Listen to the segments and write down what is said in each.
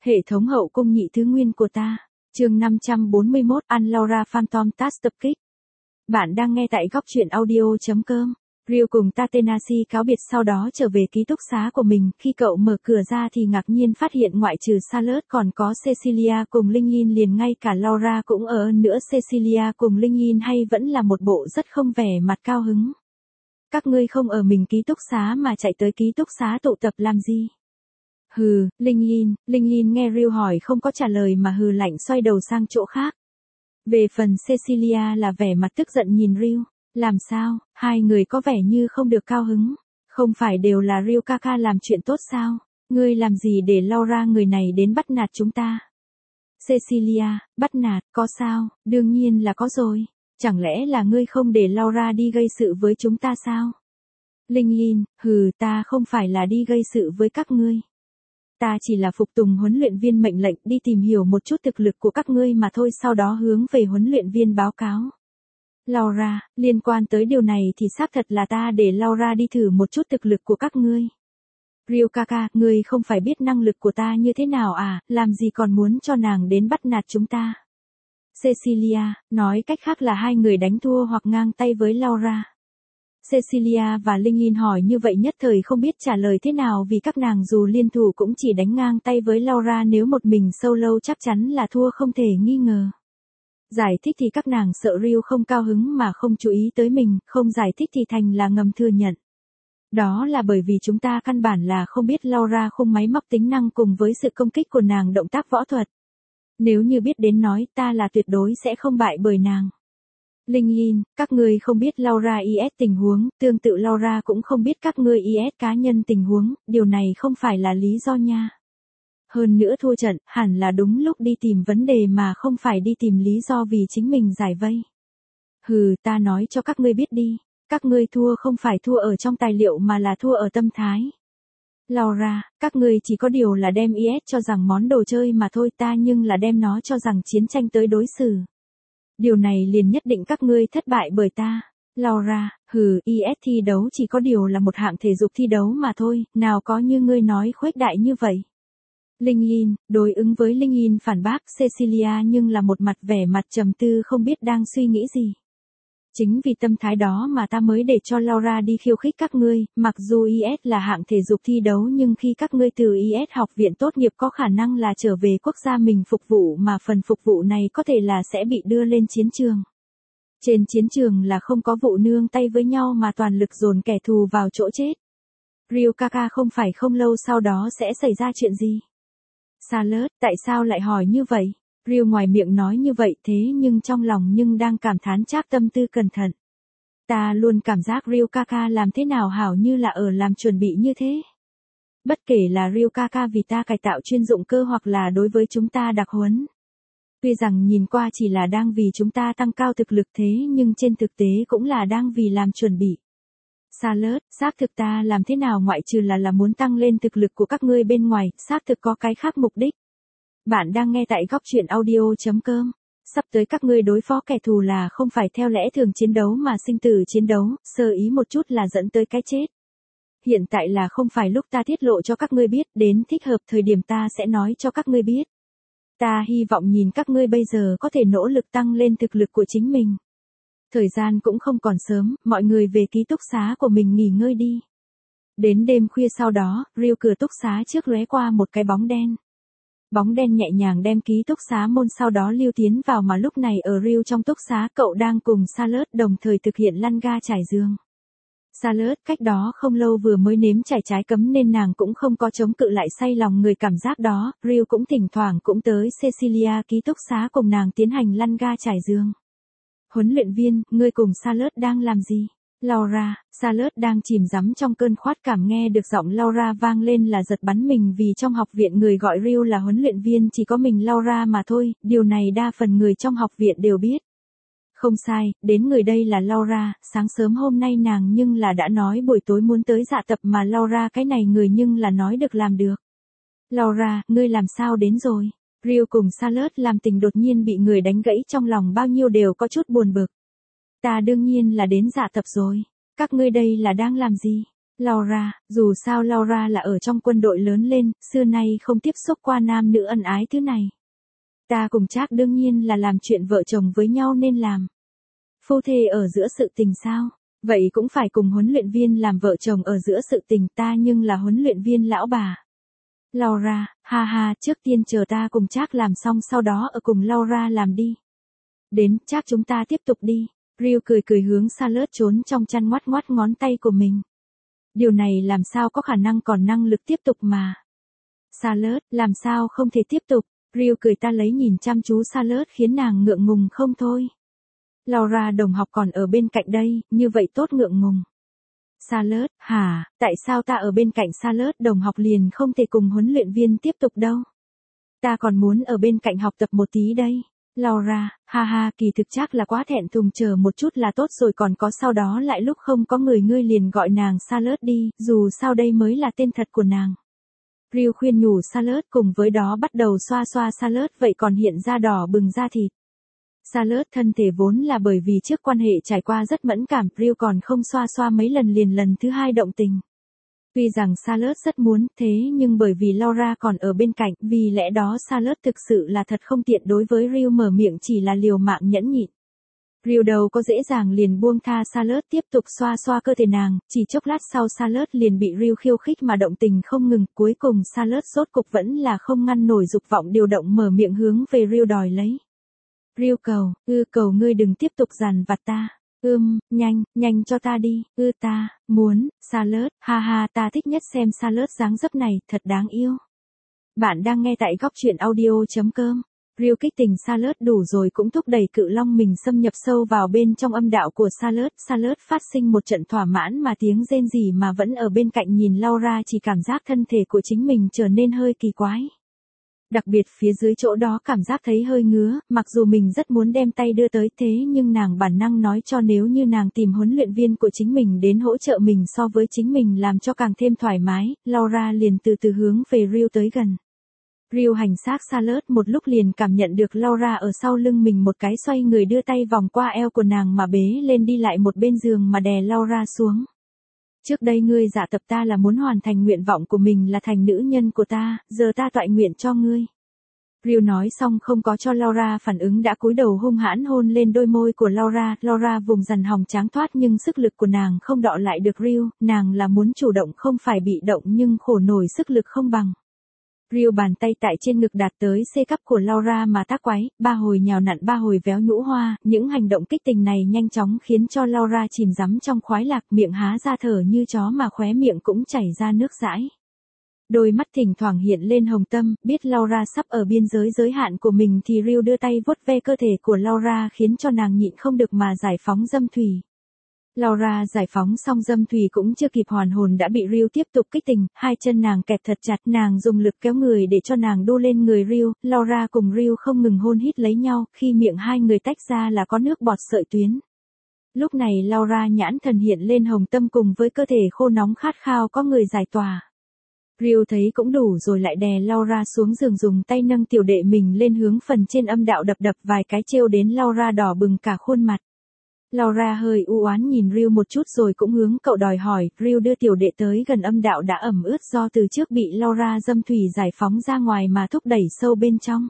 Hệ thống hậu cung nhị thứ nguyên của ta. Chương 541 An Laura Phantom Task Tập Kích. Bạn đang nghe tại góc truyện audio.com. Rio cùng Tatenashi cáo biệt sau đó trở về ký túc xá của mình, khi cậu mở cửa ra thì ngạc nhiên phát hiện ngoại trừ Charlotte còn có Cecilia cùng Linh Yin, liền ngay cả Laura cũng ở nữa. Cecilia cùng Linh Yin hay vẫn là một bộ rất không vẻ mặt cao hứng. Các ngươi không ở mình ký túc xá mà chạy tới ký túc xá tụ tập làm gì? Hừ, Linh Yin nghe Rio hỏi không có trả lời mà hừ lạnh xoay đầu sang chỗ khác. Về phần Cecilia là vẻ mặt tức giận nhìn Rio. Làm sao, hai người có vẻ như không được cao hứng. Không phải đều là Rio Kaka làm chuyện tốt sao? Ngươi làm gì để Laura người này đến bắt nạt chúng ta? Cecilia, bắt nạt, có sao? Đương nhiên là có rồi. Chẳng lẽ là ngươi không để Laura đi gây sự với chúng ta sao? Linh Yin, hừ, ta không phải là đi gây sự với các ngươi. Ta chỉ là phục tùng huấn luyện viên mệnh lệnh đi tìm hiểu một chút thực lực của các ngươi mà thôi, sau đó hướng về huấn luyện viên báo cáo. Laura, liên quan tới điều này thì xác thật là ta để Laura đi thử một chút thực lực của các ngươi. Rio Kaka, ngươi không phải biết năng lực của ta như thế nào à, làm gì còn muốn cho nàng đến bắt nạt chúng ta. Cecilia, nói cách khác là hai người đánh thua hoặc ngang tay với Laura. Cecilia và Linh Yin hỏi như vậy nhất thời không biết trả lời thế nào, vì các nàng dù liên thủ cũng chỉ đánh ngang tay với Laura, nếu một mình solo chắc chắn là thua không thể nghi ngờ. Giải thích thì các nàng sợ Rio không cao hứng mà không chú ý tới mình, không giải thích thì thành là ngầm thừa nhận. Đó là bởi vì chúng ta căn bản là không biết Laura khung máy móc tính năng cùng với sự công kích của nàng động tác võ thuật. Nếu như biết đến nói ta là tuyệt đối sẽ không bại bởi nàng. Linh Yin, các ngươi không biết Laura IS tình huống, tương tự Laura cũng không biết các ngươi IS cá nhân tình huống, điều này không phải là lý do nha. Hơn nữa thua trận, hẳn là đúng lúc đi tìm vấn đề mà không phải đi tìm lý do vì chính mình giải vây. Hừ, ta nói cho các ngươi biết đi, các ngươi thua không phải thua ở trong tài liệu mà là thua ở tâm thái. Laura, các ngươi chỉ có điều là đem IS cho rằng món đồ chơi mà thôi, ta nhưng là đem nó cho rằng chiến tranh tới đối xử. Điều này liền nhất định các ngươi thất bại bởi ta. Laura, hừ, IS thi đấu chỉ có điều là một hạng thể dục thi đấu mà thôi, nào có như ngươi nói khuếch đại như vậy. Linh Yin, đối ứng với Linh Yin phản bác Cecilia nhưng là một mặt vẻ mặt trầm tư không biết đang suy nghĩ gì. Chính vì tâm thái đó mà ta mới để cho Laura đi khiêu khích các ngươi, mặc dù IS là hạng thể dục thi đấu nhưng khi các ngươi từ IS học viện tốt nghiệp có khả năng là trở về quốc gia mình phục vụ, mà phần phục vụ này có thể là sẽ bị đưa lên chiến trường. Trên chiến trường là không có vụ nương tay với nhau mà toàn lực dồn kẻ thù vào chỗ chết. Rio Kaka, không phải không lâu sau đó sẽ xảy ra chuyện gì? Charlotte, tại sao lại hỏi như vậy? Rio ngoài miệng nói như vậy thế nhưng trong lòng nhưng đang cảm thán trác tâm tư cẩn thận. Ta luôn cảm giác Rio Kaka làm thế nào hảo như là ở làm chuẩn bị như thế. Bất kể là Rio Kaka vì ta cải tạo chuyên dụng cơ hoặc là đối với chúng ta đặc huấn. Tuy rằng nhìn qua chỉ là đang vì chúng ta tăng cao thực lực thế nhưng trên thực tế cũng là đang vì làm chuẩn bị. Charlotte, xác thực ta làm thế nào ngoại trừ là muốn tăng lên thực lực của các ngươi bên ngoài, xác thực có cái khác mục đích. Bạn đang nghe tại góc truyện audio.com. Sắp tới các ngươi đối phó kẻ thù là không phải theo lẽ thường chiến đấu mà sinh tử chiến đấu, sơ ý một chút là dẫn tới cái chết. Hiện tại là không phải lúc ta tiết lộ cho các ngươi biết, đến thích hợp thời điểm ta sẽ nói cho các ngươi biết. Ta hy vọng nhìn các ngươi bây giờ có thể nỗ lực tăng lên thực lực của chính mình. Thời gian cũng không còn sớm, mọi người về ký túc xá của mình nghỉ ngơi đi. Đến đêm khuya sau đó, Rio cửa túc xá trước lóe qua một cái bóng đen. Bóng đen nhẹ nhàng đem ký túc xá môn sau đó lưu tiến vào, mà lúc này ở Rio trong túc xá cậu đang cùng Charlotte đồng thời thực hiện lăn ga trải giường. Charlotte cách đó không lâu vừa mới nếm trải trái cấm nên nàng cũng không có chống cự lại say lòng người cảm giác đó. Rio cũng thỉnh thoảng cũng tới Cecilia ký túc xá cùng nàng tiến hành lăn ga trải giường. Huấn luyện viên, ngươi cùng Charlotte đang làm gì? Laura, Charlotte đang chìm đắm trong cơn khoát cảm, nghe được giọng Laura vang lên là giật bắn mình, vì trong học viện người gọi Rio là huấn luyện viên chỉ có mình Laura mà thôi, điều này đa phần người trong học viện đều biết. Không sai, đến người đây là Laura, sáng sớm hôm nay nàng nhưng là đã nói buổi tối muốn tới dạ tập mà Laura cái này người nhưng là nói được làm được. Laura, ngươi làm sao đến rồi? Rio cùng Charlotte làm tình đột nhiên bị người đánh gãy, trong lòng bao nhiêu đều có chút buồn bực. Ta đương nhiên là đến dạ tập rồi. Các ngươi đây là đang làm gì? Laura, dù sao Laura là ở trong quân đội lớn lên, xưa nay không tiếp xúc qua nam nữ ân ái thứ này. Ta cùng Trác đương nhiên là làm chuyện vợ chồng với nhau nên làm. Phu thê ở giữa sự tình sao? Vậy cũng phải cùng huấn luyện viên làm vợ chồng ở giữa sự tình, ta nhưng là huấn luyện viên lão bà. Laura, ha ha, trước tiên chờ ta cùng Trác làm xong sau đó ở cùng Laura làm đi. Đến, Trác chúng ta tiếp tục đi. Ryu cười cười hướng Charlotte trốn trong chăn ngoắt ngoắt ngón tay của mình. Điều này làm sao có khả năng còn năng lực tiếp tục mà. Charlotte, làm sao không thể tiếp tục. Ryu cười ta lấy nhìn chăm chú Charlotte khiến nàng ngượng ngùng không thôi. Laura đồng học còn ở bên cạnh đây, như vậy tốt ngượng ngùng. Charlotte, hả, tại sao ta ở bên cạnh Charlotte đồng học liền không thể cùng huấn luyện viên tiếp tục đâu? Ta còn muốn ở bên cạnh học tập một tí đây. Laura, ha ha, kỳ thực chắc là quá thẹn thùng, chờ một chút là tốt rồi, còn có sau đó lại lúc không có người ngươi liền gọi nàng Charlotte đi, dù sao đây mới là tên thật của nàng. Ryu khuyên nhủ Charlotte, cùng với đó bắt đầu xoa xoa Charlotte, vậy còn hiện ra đỏ bừng da thịt. Charlotte thân thể vốn là bởi vì trước quan hệ trải qua rất mẫn cảm, Ryu còn không xoa xoa mấy lần liền lần thứ hai động tình. Tuy rằng Charlotte rất muốn, thế nhưng bởi vì Laura còn ở bên cạnh, vì lẽ đó Charlotte thực sự là thật không tiện đối với Ryu mở miệng chỉ là liều mạng nhẫn nhịn. Ryu đầu có dễ dàng liền buông tha Charlotte tiếp tục xoa xoa cơ thể nàng, chỉ chốc lát sau Charlotte liền bị Ryu khiêu khích mà động tình không ngừng, cuối cùng Charlotte rốt cục vẫn là không ngăn nổi dục vọng điều động mở miệng hướng về Ryu đòi lấy. Ryu cầu, cầu ngươi đừng tiếp tục giàn vặt ta. Nhanh cho ta đi, ta, muốn, Charlotte, ha ha, ta thích nhất xem Charlotte dáng dấp này, thật đáng yêu. Bạn đang nghe tại góc truyện audio.com. Ryu kích tình Charlotte đủ rồi cũng thúc đẩy cự long mình xâm nhập sâu vào bên trong âm đạo của Charlotte. Charlotte phát sinh một trận thỏa mãn mà tiếng rên rỉ mà vẫn ở bên cạnh nhìn Laura, chỉ cảm giác thân thể của chính mình trở nên hơi kỳ quái. Đặc biệt phía dưới chỗ đó cảm giác thấy hơi ngứa, mặc dù mình rất muốn đem tay đưa tới thế nhưng nàng bản năng nói cho nếu như nàng tìm huấn luyện viên của chính mình đến hỗ trợ mình so với chính mình làm cho càng thêm thoải mái, Laura liền từ từ hướng về Ryu tới gần. Ryu hành xác Charlotte một lúc liền cảm nhận được Laura ở sau lưng mình một cái xoay người đưa tay vòng qua eo của nàng mà bế lên đi lại một bên giường mà đè Laura xuống. Trước đây ngươi dạ tập ta là muốn hoàn thành nguyện vọng của mình là thành nữ nhân của ta, giờ ta toại nguyện cho ngươi. Ryu nói xong không có cho Laura phản ứng đã cúi đầu hung hãn hôn lên đôi môi của Laura. Laura vùng dằn hòng tráng thoát nhưng sức lực của nàng không đọ lại được Ryu, nàng là muốn chủ động không phải bị động nhưng khổ nổi sức lực không bằng. Ryu bàn tay tại trên ngực đạt tới C cấp của Laura mà tác quái, ba hồi nhào nặn ba hồi véo nhũ hoa, những hành động kích tình này nhanh chóng khiến cho Laura chìm đắm trong khoái lạc, miệng há ra thở như chó mà khóe miệng cũng chảy ra nước dãi. Đôi mắt thỉnh thoảng hiện lên hồng tâm, biết Laura sắp ở biên giới giới hạn của mình thì Ryu đưa tay vuốt ve cơ thể của Laura khiến cho nàng nhịn không được mà giải phóng dâm thủy. Laura giải phóng xong dâm thủy cũng chưa kịp hoàn hồn đã bị Ryu tiếp tục kích tình, hai chân nàng kẹp thật chặt, nàng dùng lực kéo người để cho nàng đu lên người Ryu, Laura cùng Ryu không ngừng hôn hít lấy nhau, khi miệng hai người tách ra là có nước bọt sợi tuyến. Lúc này Laura nhãn thần hiện lên hồng tâm cùng với cơ thể khô nóng khát khao có người giải tỏa. Ryu thấy cũng đủ rồi lại đè Laura xuống giường dùng tay nâng tiểu đệ mình lên hướng phần trên âm đạo đập đập vài cái trêu đến Laura đỏ bừng cả khuôn mặt. Laura hơi u oán nhìn Ryu một chút rồi cũng hướng cậu đòi hỏi, Ryu đưa tiểu đệ tới gần âm đạo đã ẩm ướt do từ trước bị Laura dâm thủy giải phóng ra ngoài mà thúc đẩy sâu bên trong.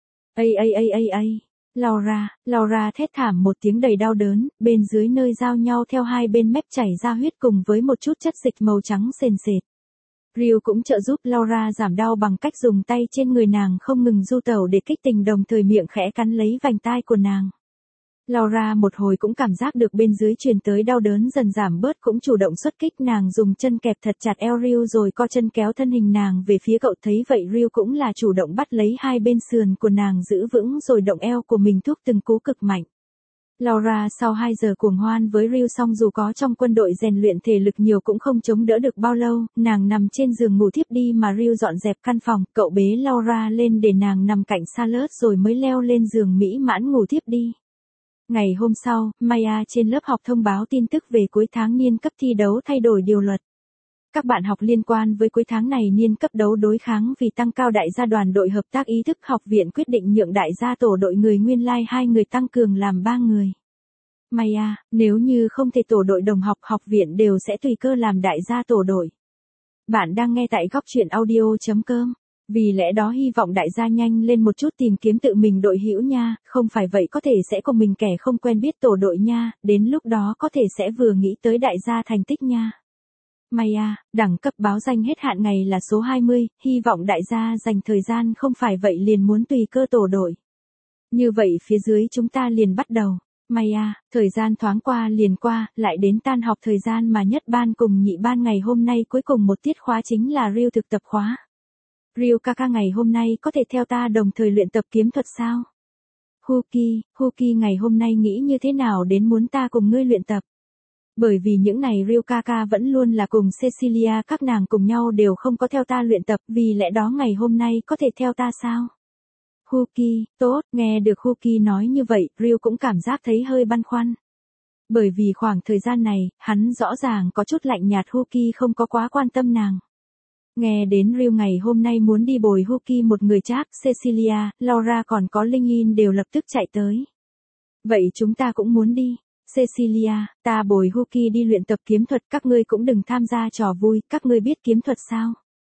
Laura thét thảm một tiếng đầy đau đớn, bên dưới nơi giao nhau theo hai bên mép chảy ra huyết cùng với một chút chất dịch màu trắng sền sệt. Ryu cũng trợ giúp Laura giảm đau bằng cách dùng tay trên người nàng không ngừng du tẩu để kích tình đồng thời miệng khẽ cắn lấy vành tai của nàng. Laura một hồi cũng cảm giác được bên dưới truyền tới đau đớn dần giảm bớt cũng chủ động xuất kích, nàng dùng chân kẹp thật chặt eo Ryu rồi co chân kéo thân hình nàng về phía cậu, thấy vậy Ryu cũng là chủ động bắt lấy hai bên sườn của nàng giữ vững rồi động eo của mình thúc từng cú cực mạnh. Laura sau 2 giờ cuồng hoan với Ryu xong dù có trong quân đội rèn luyện thể lực nhiều cũng không chống đỡ được bao lâu, nàng nằm trên giường ngủ thiếp đi mà Ryu dọn dẹp căn phòng, cậu bế Laura lên để nàng nằm cạnh Charlotte rồi mới leo lên giường mỹ mãn ngủ thiếp đi. Ngày hôm sau, Maya trên lớp học thông báo tin tức về cuối tháng niên cấp thi đấu thay đổi điều luật. Các bạn học liên quan với cuối tháng này niên cấp đấu đối kháng vì tăng cao đại gia đoàn đội hợp tác ý thức, học viện quyết định nhượng đại gia tổ đội người nguyên lai 2 người tăng cường làm 3 người. Maya, nếu như không thể tổ đội đồng học, học viện đều sẽ tùy cơ làm đại gia tổ đội. Bạn đang nghe tại góc chuyện audio.com. Vì lẽ đó hy vọng đại gia nhanh lên một chút tìm kiếm tự mình đội hữu nha, không phải vậy có thể sẽ cùng mình kẻ không quen biết tổ đội nha, đến lúc đó có thể sẽ vừa nghĩ tới đại gia thành tích nha. Maya, đẳng cấp báo danh hết hạn ngày là số 20, hy vọng đại gia dành thời gian, không phải vậy liền muốn tùy cơ tổ đội. Như vậy phía dưới chúng ta liền bắt đầu. Maya, thời gian thoáng qua liền qua, lại đến tan học thời gian mà nhất ban cùng nhị ban ngày hôm nay cuối cùng một tiết khóa chính là Ryu thực tập khóa. Ryu Kaka ngày hôm nay có thể theo ta đồng thời luyện tập kiếm thuật sao? Huki ngày hôm nay nghĩ như thế nào đến muốn ta cùng ngươi luyện tập? Bởi vì những này Ryu Kaka vẫn luôn là cùng Cecilia các nàng cùng nhau đều không có theo ta luyện tập, vì lẽ đó ngày hôm nay có thể theo ta sao? Huki, tốt, nghe được Huki nói như vậy, Ryu cũng cảm giác thấy hơi băn khoăn. Bởi vì khoảng thời gian này, hắn rõ ràng có chút lạnh nhạt, Huki không có quá quan tâm nàng. Nghe đến Ryu ngày hôm nay muốn đi bồi Huki một người chắc, Cecilia, Laura còn có Linh In đều lập tức chạy tới. Vậy chúng ta cũng muốn đi. Cecilia, ta bồi Huki đi luyện tập kiếm thuật, các ngươi cũng đừng tham gia trò vui, các ngươi biết kiếm thuật sao?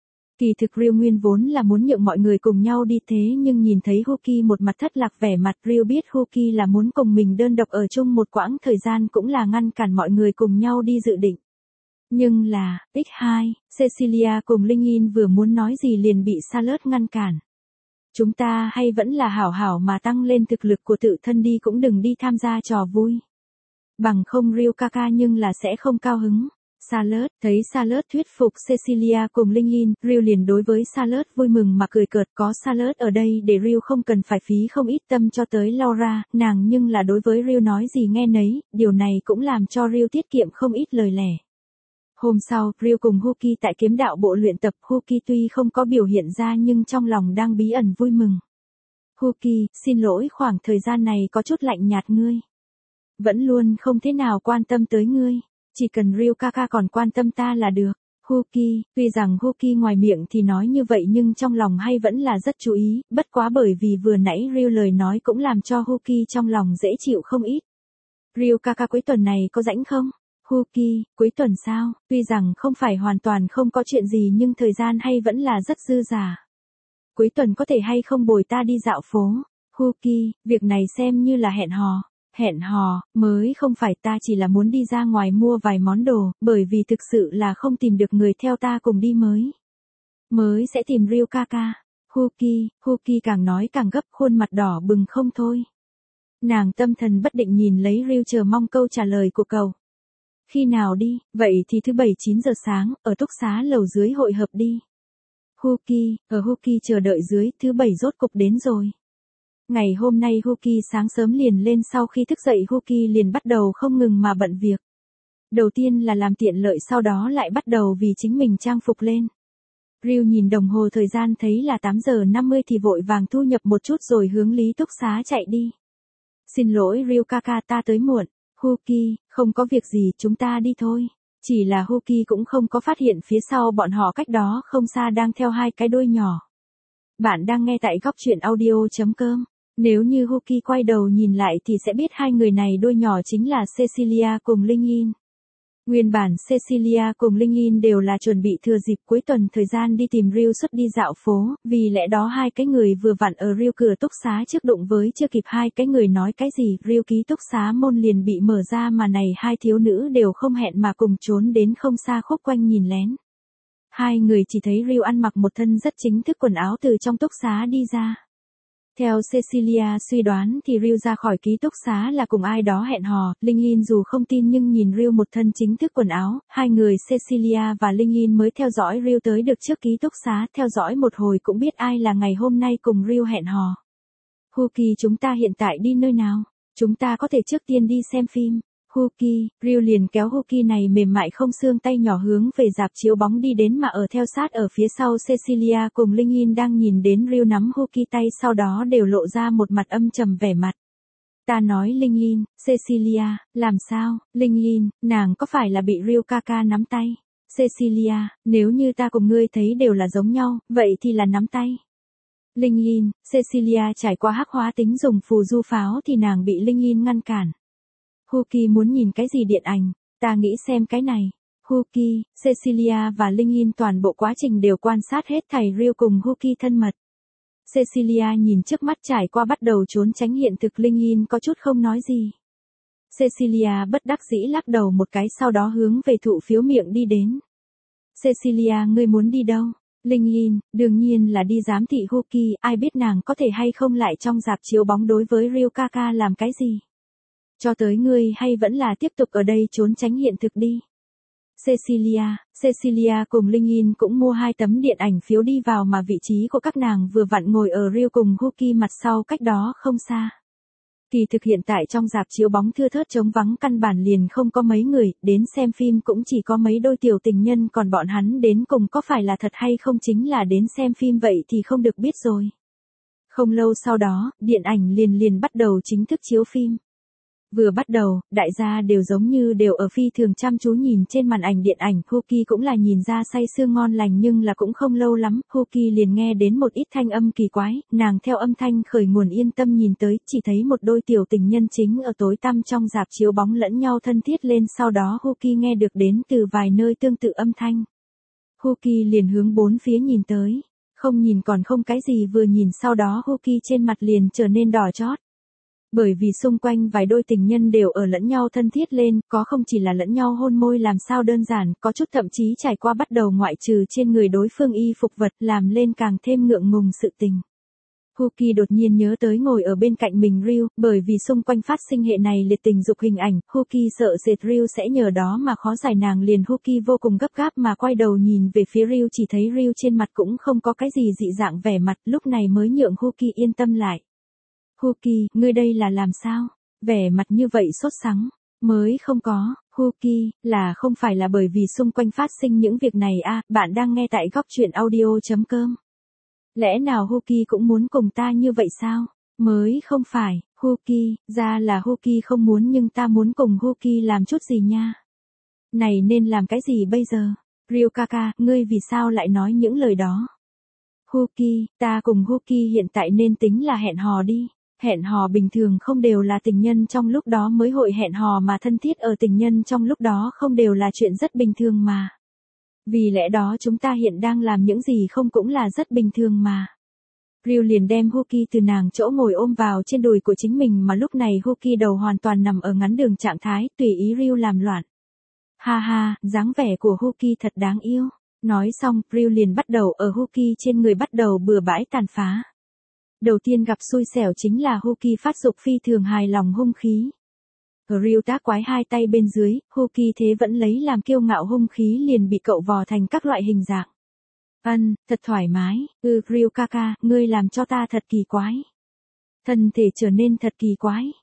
Kỳ thực Ryu nguyên vốn là muốn nhượng mọi người cùng nhau đi, thế nhưng nhìn thấy Huki một mặt thất lạc vẻ mặt, Ryu biết Huki là muốn cùng mình đơn độc ở chung một quãng thời gian, cũng là ngăn cản mọi người cùng nhau đi dự định. Nhưng là, X2, Cecilia cùng Linh In vừa muốn nói gì liền bị Charlotte ngăn cản. Chúng ta hay vẫn là hảo hảo mà tăng lên thực lực của tự thân đi, cũng đừng đi tham gia trò vui. Bằng không Ryu Kaka nhưng là sẽ không cao hứng. Charlotte, thấy Charlotte thuyết phục Cecilia cùng Linh In, Ryu liền đối với Charlotte vui mừng mà cười cợt, có Charlotte ở đây để Ryu không cần phải phí không ít tâm cho tới Laura, nàng nhưng là đối với Ryu nói gì nghe nấy, điều này cũng làm cho Ryu tiết kiệm không ít lời lẻ. Hôm sau, Ryu cùng Huki tại kiếm đạo bộ luyện tập, Huki tuy không có biểu hiện ra nhưng trong lòng đang bí ẩn vui mừng. Huki, xin lỗi khoảng thời gian này có chút lạnh nhạt ngươi. Vẫn luôn không thế nào quan tâm tới ngươi. Chỉ cần Ryu Kaka còn quan tâm ta là được. Huki, tuy rằng Huki ngoài miệng thì nói như vậy nhưng trong lòng hay vẫn là rất chú ý, bất quá bởi vì vừa nãy Ryu lời nói cũng làm cho Huki trong lòng dễ chịu không ít. Ryu Kaka cuối tuần này có rảnh không? Huki, cuối tuần sao? Tuy rằng không phải hoàn toàn không có chuyện gì nhưng thời gian hay vẫn là rất dư dả. Cuối tuần có thể hay không bồi ta đi dạo phố? Huki, việc này xem như là hẹn hò. Hẹn hò, mới không phải, ta chỉ là muốn đi ra ngoài mua vài món đồ, bởi vì thực sự là không tìm được người theo ta cùng đi mới sẽ tìm Ryu Kaka. Huki càng nói càng gấp, khuôn mặt đỏ bừng không thôi. Nàng tâm thần bất định nhìn lấy Ryu chờ mong câu trả lời của cậu. Khi nào đi, vậy thì thứ 7 9 giờ sáng, ở túc xá lầu dưới hội hợp đi. Huki chờ đợi dưới, thứ 7 rốt cục đến rồi. Ngày hôm nay Huki sáng sớm liền lên, sau khi thức dậy Huki liền bắt đầu không ngừng mà bận việc. Đầu tiên là làm tiện lợi, sau đó lại bắt đầu vì chính mình trang phục lên. Ryu nhìn đồng hồ thời gian thấy là 8 giờ 50 thì vội vàng thu nhập một chút rồi hướng Lý Túc Xá chạy đi. Xin lỗi Ryu Kaka, ta tới muộn. Huki, không có việc gì, chúng ta đi thôi. Chỉ là Huki cũng không có phát hiện phía sau bọn họ cách đó không xa đang theo hai cái đuôi nhỏ. Bạn đang nghe tại góc chuyện audio.com. Nếu như Huki quay đầu nhìn lại thì sẽ biết hai người này đuôi nhỏ chính là Cecilia cùng Linh In. Nguyên bản Cecilia cùng Linh In đều là chuẩn bị thừa dịp cuối tuần thời gian đi tìm Ryu xuất đi dạo phố, vì lẽ đó hai cái người vừa vặn ở Ryu cửa túc xá trước đụng với, chưa kịp hai cái người nói cái gì, Ryu ký túc xá môn liền bị mở ra, mà này hai thiếu nữ đều không hẹn mà cùng trốn đến không xa khúc quanh nhìn lén. Hai người chỉ thấy Ryu ăn mặc một thân rất chính thức quần áo từ trong túc xá đi ra. Theo Cecilia suy đoán thì Ryu ra khỏi ký túc xá là cùng ai đó hẹn hò, Linh In dù không tin nhưng nhìn Ryu một thân chính thức quần áo, hai người Cecilia và Linh In mới theo dõi Ryu tới được trước ký túc xá, theo dõi một hồi cũng biết ai là ngày hôm nay cùng Ryu hẹn hò. Huki, chúng ta hiện tại đi nơi nào? Chúng ta có thể trước tiên đi xem phim. Ryu liền kéo Huki này mềm mại không xương tay nhỏ hướng về rạp chiếu bóng đi đến, mà ở theo sát ở phía sau Cecilia cùng Linh In đang nhìn đến Ryu nắm Huki tay, sau đó đều lộ ra một mặt âm trầm vẻ mặt. Ta nói Linh In, Cecilia, làm sao? Linh In, nàng có phải là bị Ryu Kaka nắm tay? Cecilia, nếu như ta cùng ngươi thấy đều là giống nhau, vậy thì là nắm tay. Linh In, Cecilia trải qua hắc hóa tính dùng phù du pháo thì nàng bị Linh In ngăn cản. Huki muốn nhìn cái gì điện ảnh, ta nghĩ xem cái này. Huki, Cecilia và Linh In toàn bộ quá trình đều quan sát hết thầy Ryu cùng Huki thân mật. Cecilia nhìn trước mắt trải qua bắt đầu trốn tránh hiện thực, Linh In có chút không nói gì. Cecilia bất đắc dĩ lắc đầu một cái, sau đó hướng về thụ phiếu miệng đi đến. Cecilia, ngươi muốn đi đâu? Linh In, đương nhiên là đi giám thị Huki, ai biết nàng có thể hay không lại trong rạp chiếu bóng đối với Ryukaka làm cái gì. Cho tới ngươi hay vẫn là tiếp tục ở đây trốn tránh hiện thực đi. Cecilia cùng Linh In cũng mua 2 tấm điện ảnh phiếu đi vào, mà vị trí của các nàng vừa vặn ngồi ở Ryu cùng Huki mặt sau cách đó không xa. Kỳ thực hiện tại trong rạp chiếu bóng thưa thớt trống vắng, căn bản liền không có mấy người, đến xem phim cũng chỉ có mấy đôi tiểu tình nhân, còn bọn hắn đến cùng có phải là thật hay không chính là đến xem phim vậy thì không được biết rồi. Không lâu sau đó, điện ảnh liền bắt đầu chính thức chiếu phim. Vừa bắt đầu, đại gia đều giống như đều ở phi thường chăm chú nhìn trên màn ảnh điện ảnh, Huki cũng là nhìn ra say sưa ngon lành, nhưng là cũng không lâu lắm, Huki liền nghe đến một ít thanh âm kỳ quái, nàng theo âm thanh khởi nguồn yên tâm nhìn tới, chỉ thấy một đôi tiểu tình nhân chính ở tối tăm trong rạp chiếu bóng lẫn nhau thân thiết lên, sau đó Huki nghe được đến từ vài nơi tương tự âm thanh. Huki liền hướng bốn phía nhìn tới, không nhìn còn không cái gì, vừa nhìn sau đó Huki trên mặt liền trở nên đỏ chót. Bởi vì xung quanh vài đôi tình nhân đều ở lẫn nhau thân thiết lên, có không chỉ là lẫn nhau hôn môi làm sao đơn giản, có chút thậm chí trải qua bắt đầu ngoại trừ trên người đối phương y phục vật, làm lên càng thêm ngượng ngùng sự tình. Huki đột nhiên nhớ tới ngồi ở bên cạnh mình Ryu, bởi vì xung quanh phát sinh hệ này liệt tình dục hình ảnh, Huki sợ sệt Ryu sẽ nhờ đó mà khó giải nàng, liền Huki vô cùng gấp gáp mà quay đầu nhìn về phía Ryu, chỉ thấy Ryu trên mặt cũng không có cái gì dị dạng vẻ mặt, lúc này mới nhượng Huki yên tâm lại. Huki, ngươi đây là làm sao? Vẻ mặt như vậy sốt sắng. Mới không có, Huki, là không phải là bởi vì xung quanh phát sinh những việc này à, bạn đang nghe tại góc truyện audio.com. Lẽ nào Huki cũng muốn cùng ta như vậy sao? Mới không phải, Huki, ra là Huki không muốn, nhưng ta muốn cùng Huki làm chút gì nha. Này nên làm cái gì bây giờ? Ryukaka, ngươi vì sao lại nói những lời đó? Huki, ta cùng Huki hiện tại nên tính là hẹn hò đi. Hẹn hò bình thường không đều là tình nhân trong lúc đó mới hội hẹn hò, mà thân thiết ở tình nhân trong lúc đó không đều là chuyện rất bình thường mà. Vì lẽ đó chúng ta hiện đang làm những gì không cũng là rất bình thường mà. Ryu liền đem Huki từ nàng chỗ ngồi ôm vào trên đùi của chính mình, mà lúc này Huki đầu hoàn toàn nằm ở ngắn đường trạng thái, tùy ý Ryu làm loạn. Ha ha, dáng vẻ của Huki thật đáng yêu. Nói xong, Ryu liền bắt đầu ở Huki trên người bắt đầu bừa bãi tàn phá. Đầu tiên gặp xui xẻo chính là Huki phát dục phi thường hài lòng hung khí. Ryu tác quái hai tay bên dưới, Huki thế vẫn lấy làm kiêu ngạo hung khí liền bị cậu vò thành các loại hình dạng. Thật thoải mái, Ryukaka, ngươi làm cho ta thật kỳ quái. Thân thể trở nên thật kỳ quái.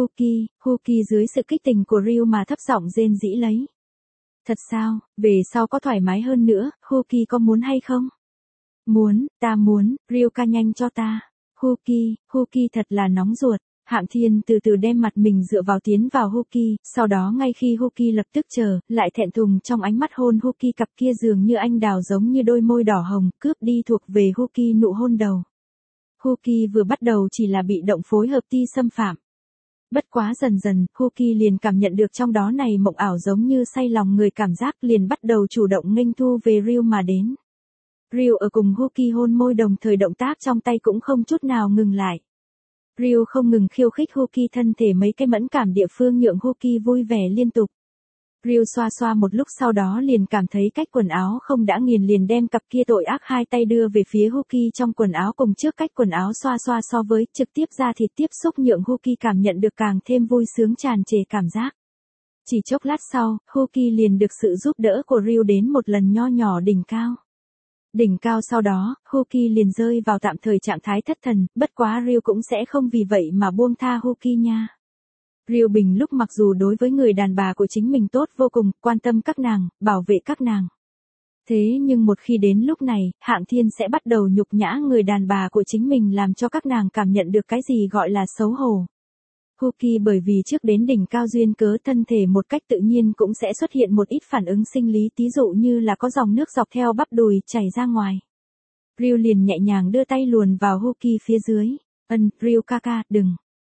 Huki dưới sự kích tình của Ryu mà thấp giọng rên rỉ lấy. Thật sao, về sau có thoải mái hơn nữa, Huki có muốn hay không? Muốn, ta muốn, Ryuka nhanh cho ta. Huki thật là nóng ruột. Hạng Thiên từ từ đem mặt mình dựa vào tiến vào Huki, sau đó ngay khi Huki lập tức chờ, lại thẹn thùng trong ánh mắt hôn Huki, cặp kia dường như anh đào giống như đôi môi đỏ hồng, cướp đi thuộc về Huki nụ hôn đầu. Huki vừa bắt đầu chỉ là bị động phối hợp ti xâm phạm. Bất quá dần dần, Huki liền cảm nhận được trong đó này mộng ảo giống như say lòng người cảm giác, liền bắt đầu chủ động nghênh thu về Ryu mà đến. Ryu ở cùng Huki hôn môi đồng thời động tác trong tay cũng không chút nào ngừng lại. Ryu không ngừng khiêu khích Huki thân thể mấy cái mẫn cảm địa phương, nhượng Huki vui vẻ liên tục. Ryu xoa xoa một lúc sau đó liền cảm thấy cách quần áo không đã nghiền, liền đem cặp kia tội ác hai tay đưa về phía Huki trong quần áo, cùng trước cách quần áo xoa xoa so với trực tiếp ra thịt tiếp xúc, nhượng Huki cảm nhận được càng thêm vui sướng tràn trề cảm giác. Chỉ chốc lát sau, Huki liền được sự giúp đỡ của Ryu đến một lần nho nhỏ đỉnh cao. Đỉnh cao sau đó, Huki liền rơi vào tạm thời trạng thái thất thần, bất quá Ryu cũng sẽ không vì vậy mà buông tha Huki nha. Ryu bình lúc mặc dù đối với người đàn bà của chính mình tốt vô cùng, quan tâm các nàng, bảo vệ các nàng. Thế nhưng một khi đến lúc này, Hạng Thiên sẽ bắt đầu nhục nhã người đàn bà của chính mình, làm cho các nàng cảm nhận được cái gì gọi là xấu hổ. Huki bởi vì trước đến đỉnh cao duyên cớ, thân thể một cách tự nhiên cũng sẽ xuất hiện một ít phản ứng sinh lý, tí dụ như là có dòng nước dọc theo bắp đùi chảy ra ngoài. Ryu liền nhẹ nhàng đưa tay luồn vào Huki phía dưới. Ryukaka, đừng.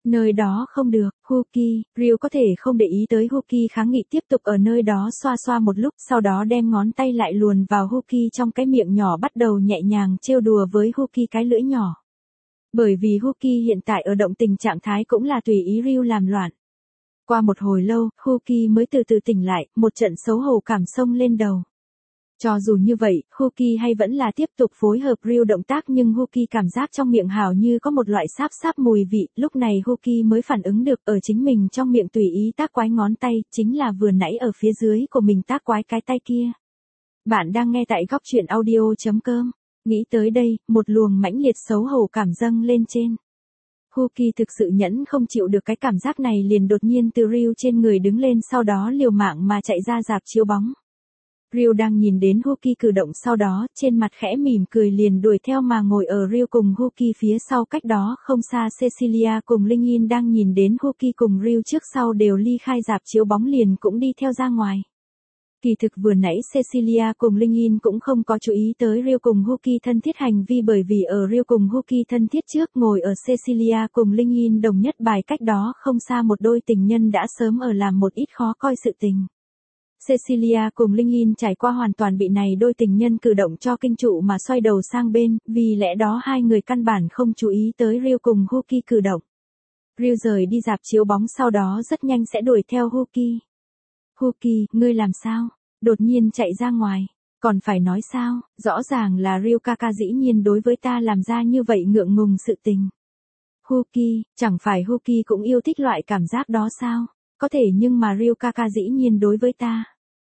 Nơi đó không được, Huki, Ryu có thể không để ý tới Huki kháng nghị tiếp tục ở nơi đó xoa xoa một lúc, sau đó đem ngón tay lại luồn vào Huki trong cái miệng nhỏ bắt đầu nhẹ nhàng trêu đùa với Huki cái lưỡi nhỏ. Bởi vì Huki hiện tại ở động tình trạng thái cũng là tùy ý Ryu làm loạn. Qua một hồi lâu, Huki mới từ từ tỉnh lại, một trận xấu hổ cảm xông lên đầu. Cho dù như vậy, Huki hay vẫn là tiếp tục phối hợp Ryu động tác nhưng Huki cảm giác trong miệng hào như có một loại sáp sáp mùi vị, lúc này Huki mới phản ứng được ở chính mình trong miệng tùy ý tác quái ngón tay, chính là vừa nãy ở phía dưới của mình tác quái cái tay kia. Bạn đang nghe tại góc truyện audio.com. Nghĩ tới đây, một luồng mãnh liệt xấu hổ cảm dâng lên trên. Huki thực sự nhẫn không chịu được cái cảm giác này liền đột nhiên từ Ryu trên người đứng lên sau đó liều mạng mà chạy ra rạp chiếu bóng. Ryu đang nhìn đến Huki cử động sau đó, trên mặt khẽ mỉm cười liền đuổi theo mà ngồi ở Ryu cùng Huki phía sau cách đó không xa Cecilia cùng Linh Yin đang nhìn đến Huki cùng Ryu trước sau đều ly khai rạp chiếu bóng liền cũng đi theo ra ngoài. Kỳ thực vừa nãy Cecilia cùng Linh Yin cũng không có chú ý tới Ryu cùng Huki thân thiết hành vi bởi vì ở Ryu cùng Huki thân thiết trước ngồi ở Cecilia cùng Linh Yin đồng nhất bài cách đó không xa một đôi tình nhân đã sớm ở làm một ít khó coi sự tình. Cecilia cùng Linh Yin trải qua hoàn toàn bị này đôi tình nhân cử động cho kinh trụ mà xoay đầu sang bên, vì lẽ đó hai người căn bản không chú ý tới Ryu cùng Huki cử động. Ryu rời đi rạp chiếu bóng sau đó rất nhanh sẽ đuổi theo Huki. Huki, ngươi làm sao? Đột nhiên chạy ra ngoài. Còn phải nói sao? Rõ ràng là Ryu Kaka dĩ nhiên đối với ta làm ra như vậy ngượng ngùng sự tình. Huki, chẳng phải Huki cũng yêu thích loại cảm giác đó sao? Có thể nhưng mà Ryu Kaka dĩ nhiên đối với ta.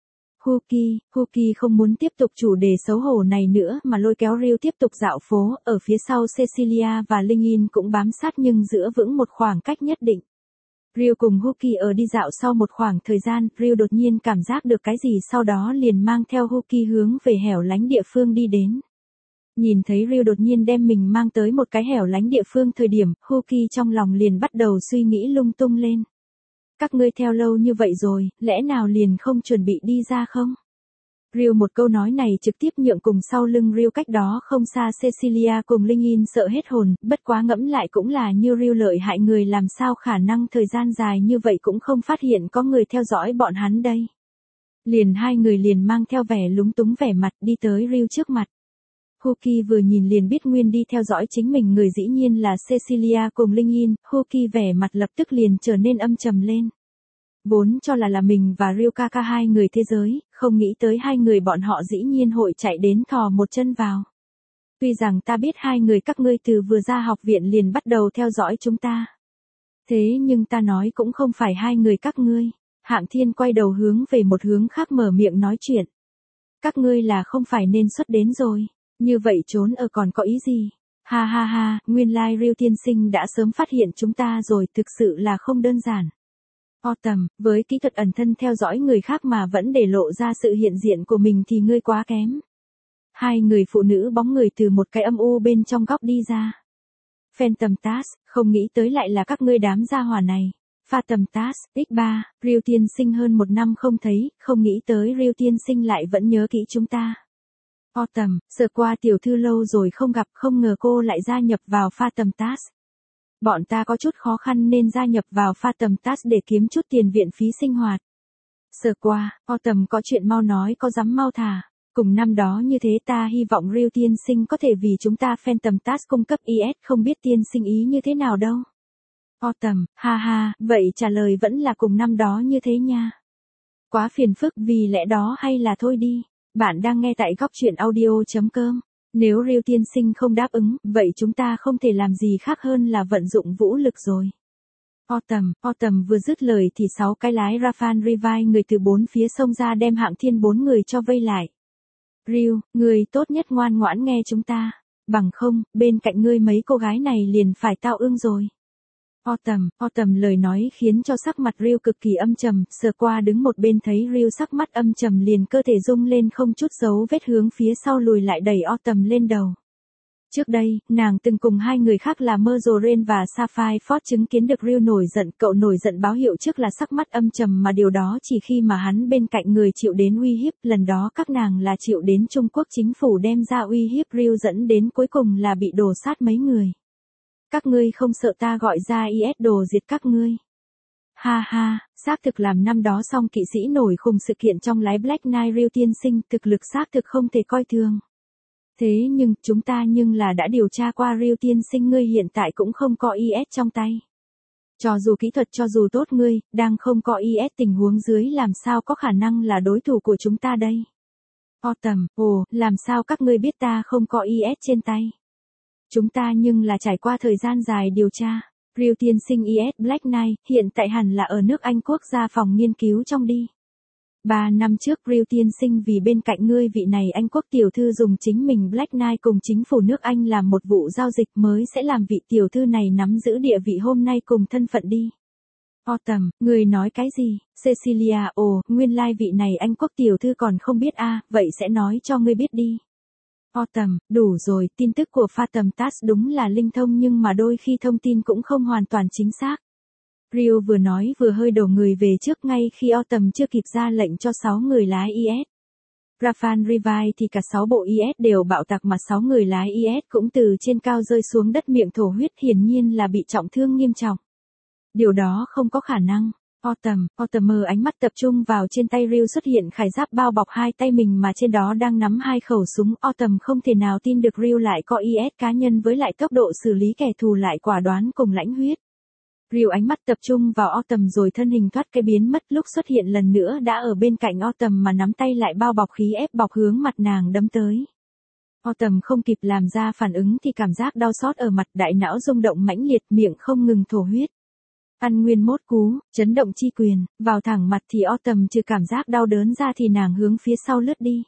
Huki không muốn tiếp tục chủ đề xấu hổ này nữa mà lôi kéo Ryu tiếp tục dạo phố, ở phía sau Cecilia và Linh Yin cũng bám sát nhưng giữ vững một khoảng cách nhất định. Ryu cùng Huki ở đi dạo sau một khoảng thời gian, Ryu đột nhiên cảm giác được cái gì sau đó liền mang theo Huki hướng về hẻo lánh địa phương đi đến. Nhìn thấy Ryu đột nhiên đem mình mang tới một cái hẻo lánh địa phương thời điểm, Huki trong lòng liền bắt đầu suy nghĩ lung tung lên. Các ngươi theo lâu như vậy rồi, lẽ nào liền không chuẩn bị đi ra không? Ryu một câu nói này trực tiếp nhượng cùng sau lưng Ryu cách đó không xa Cecilia cùng Linh Yin sợ hết hồn, bất quá ngẫm lại cũng là như Ryu lợi hại người làm sao khả năng thời gian dài như vậy cũng không phát hiện có người theo dõi bọn hắn đây. Liền hai người liền mang theo vẻ lúng túng vẻ mặt đi tới Ryu trước mặt. Huki vừa nhìn liền biết nguyên đi theo dõi chính mình người dĩ nhiên là Cecilia cùng Linh Yin, Huki vẻ mặt lập tức liền trở nên âm trầm lên. Vốn cho là mình và Ryu Kaka hai người thế giới, không nghĩ tới hai người bọn họ dĩ nhiên hội chạy đến thò một chân vào. Tuy rằng ta biết hai người các ngươi từ vừa ra học viện liền bắt đầu theo dõi chúng ta. Thế nhưng ta nói cũng không phải hai người các ngươi. Hạng Thiên quay đầu hướng về một hướng khác mở miệng nói chuyện. Các ngươi là không phải nên xuất đến rồi. Như vậy trốn ở còn có ý gì? Ha ha ha, nguyên lai Ryu tiên sinh đã sớm phát hiện chúng ta rồi, thực sự là không đơn giản. Autumn, với kỹ thuật ẩn thân theo dõi người khác mà vẫn để lộ ra sự hiện diện của mình thì ngươi quá kém. Hai người phụ nữ bóng người từ một cái âm u bên trong góc đi ra. Phantom Task, không nghĩ tới lại là các ngươi đám gia hỏa này. Phantom Task, X3, Ryu tiên sinh hơn một năm không thấy, không nghĩ tới Ryu tiên sinh lại vẫn nhớ kỹ chúng ta. Autumn, sợ qua tiểu thư lâu rồi không gặp, không ngờ cô lại gia nhập vào Phantom Task. Bọn ta có chút khó khăn nên gia nhập vào Phantom Task để kiếm chút tiền viện phí sinh hoạt. Sợ qua, Autumn có chuyện mau nói có dám mau thả. Cùng năm đó như thế ta hy vọng Ryu tiên sinh có thể vì chúng ta Phantom Task cung cấp IS, không biết tiên sinh ý như thế nào đâu. Autumn, ha ha, vậy trả lời vẫn là cùng năm đó như thế nha. Quá phiền phức, vì lẽ đó hay là thôi đi. Bạn đang nghe tại góc truyện audio.com. Nếu Ryu tiên sinh không đáp ứng, vậy chúng ta không thể làm gì khác hơn là vận dụng vũ lực rồi. Autumn vừa dứt lời thì 6 cái lái Rafale Revive người từ bốn phía sông ra đem Hạng Thiên 4 người cho vây lại. Ryu, người tốt nhất ngoan ngoãn nghe chúng ta. Bằng không, bên cạnh ngươi mấy cô gái này liền phải tao ương rồi. Autumn lời nói khiến cho sắc mặt Ryu cực kỳ âm trầm, sờ qua đứng một bên thấy Ryu sắc mắt âm trầm liền cơ thể rung lên không chút dấu vết hướng phía sau lùi lại đẩy Autumn lên đầu. Trước đây, nàng từng cùng hai người khác là Merzoren và Sapphire Ford chứng kiến được Ryu nổi giận, cậu nổi giận báo hiệu trước là sắc mắt âm trầm mà điều đó chỉ khi mà hắn bên cạnh người chịu đến uy hiếp, lần đó các nàng là chịu đến Trung Quốc chính phủ đem ra uy hiếp Ryu dẫn đến cuối cùng là bị đổ sát mấy người. các ngươi không sợ ta gọi ra IS đồ diệt các ngươi. Ha ha, xác thực làm năm đó song kỵ sĩ nổi khùng sự kiện trong lái Black Knight Real tiên sinh, thực lực xác thực không thể coi thường. Thế nhưng, chúng ta nhưng là đã điều tra qua Real tiên sinh, ngươi hiện tại cũng không có IS trong tay. Cho dù kỹ thuật cho dù tốt, ngươi đang không có IS tình huống dưới làm sao có khả năng là đối thủ của chúng ta đây. Autumn, ồ, làm sao các ngươi biết ta không có IS trên tay? Chúng ta nhưng là trải qua thời gian dài điều tra. Real tiên sinh IS Black Knight hiện tại hẳn là ở nước Anh quốc gia phòng nghiên cứu trong đi. 3 năm trước Real tiên sinh vì bên cạnh ngươi vị này Anh quốc tiểu thư dùng chính mình Black Knight cùng chính phủ nước Anh làm một vụ giao dịch mới sẽ làm vị tiểu thư này nắm giữ địa vị hôm nay cùng thân phận đi. Autumn, người nói cái gì? Cecilia, ồ, nguyên lai vị này Anh quốc tiểu thư còn không biết a, vậy sẽ nói cho ngươi biết đi. Autumn, đủ rồi, tin tức của Phantom Task đúng là linh thông nhưng mà đôi khi thông tin cũng không hoàn toàn chính xác. Real vừa nói vừa hơi đổ người về trước ngay khi Autumn chưa kịp ra lệnh cho 6 người lái IS. Rafan Rivai thì cả 6 bộ IS đều bạo tạc mà 6 người lái IS cũng từ trên cao rơi xuống đất miệng thổ huyết, hiển nhiên là bị trọng thương nghiêm trọng. Điều đó không có khả năng. Autumn ánh mắt tập trung vào trên tay Real xuất hiện khải giáp bao bọc hai tay mình mà trên đó đang nắm 2 khẩu súng. Autumn không thể nào tin được Real lại có IS cá nhân với lại tốc độ xử lý kẻ thù lại quả đoán cùng lãnh huyết. Real ánh mắt tập trung vào Autumn rồi thân hình thoát cái biến mất, lúc xuất hiện lần nữa đã ở bên cạnh Autumn mà nắm tay lại bao bọc khí ép bọc hướng mặt nàng đâm tới. Autumn không kịp làm ra phản ứng thì cảm giác đau xót ở mặt, đại não rung động mãnh liệt, miệng không ngừng thổ huyết. Ăn nguyên mốt cú, chấn động chi quyền, vào thẳng mặt thì Autumn trừ cảm giác đau đớn ra thì nàng hướng phía sau lướt đi.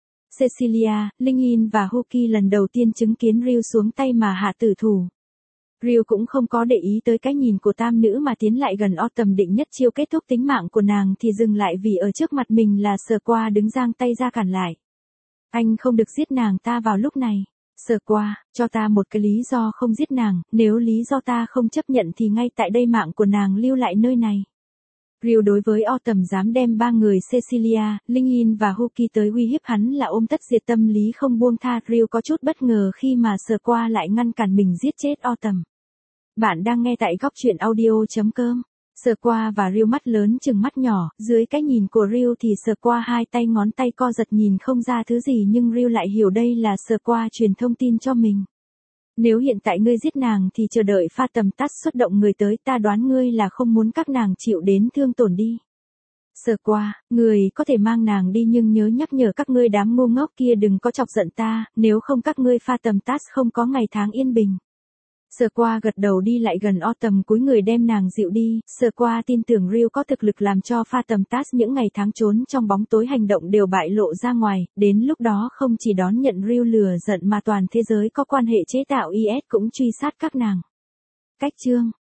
Cecilia, Linh và Huki lần đầu tiên chứng kiến Real xuống tay mà hạ tử thủ. Real cũng không có để ý tới cái nhìn của tam nữ mà tiến lại gần Autumn định nhất chiêu kết thúc tính mạng của nàng thì dừng lại vì ở trước mặt mình là Squall đứng giang tay ra cản lại. Anh không được giết nàng ta vào lúc này. Squall, cho ta một cái lý do không giết nàng, nếu lý do ta không chấp nhận thì ngay tại đây mạng của nàng lưu lại nơi này. Real đối với Autumn dám đem 3 người Cecilia, Linh và Huki tới uy hiếp hắn là ôm tất diệt tâm lý không buông tha. Real có chút bất ngờ khi mà Squall lại ngăn cản mình giết chết Autumn. Bạn đang nghe tại góc truyện audio.com. Squall và Real mắt lớn chừng mắt nhỏ, dưới cái nhìn của Real thì Squall hai tay ngón tay co giật nhìn không ra thứ gì nhưng Real lại hiểu đây là Squall truyền thông tin cho mình. Nếu hiện tại ngươi giết nàng thì chờ đợi Phantom Task xuất động người tới, ta đoán ngươi là không muốn các nàng chịu đến thương tổn đi. Squall, người có thể mang nàng đi nhưng nhớ nhắc nhở các ngươi đám ngu ngốc kia đừng có chọc giận ta, nếu không các ngươi Phantom Task không có ngày tháng yên bình. Squall gật đầu đi lại gần Autumn cúi người đem nàng dịu đi. Squall tin tưởng Real có thực lực làm cho Phantom Task những ngày tháng trốn trong bóng tối hành động đều bại lộ ra ngoài, đến lúc đó không chỉ đón nhận Real lừa giận mà toàn thế giới có quan hệ chế tạo IS cũng truy sát các nàng. Cách chương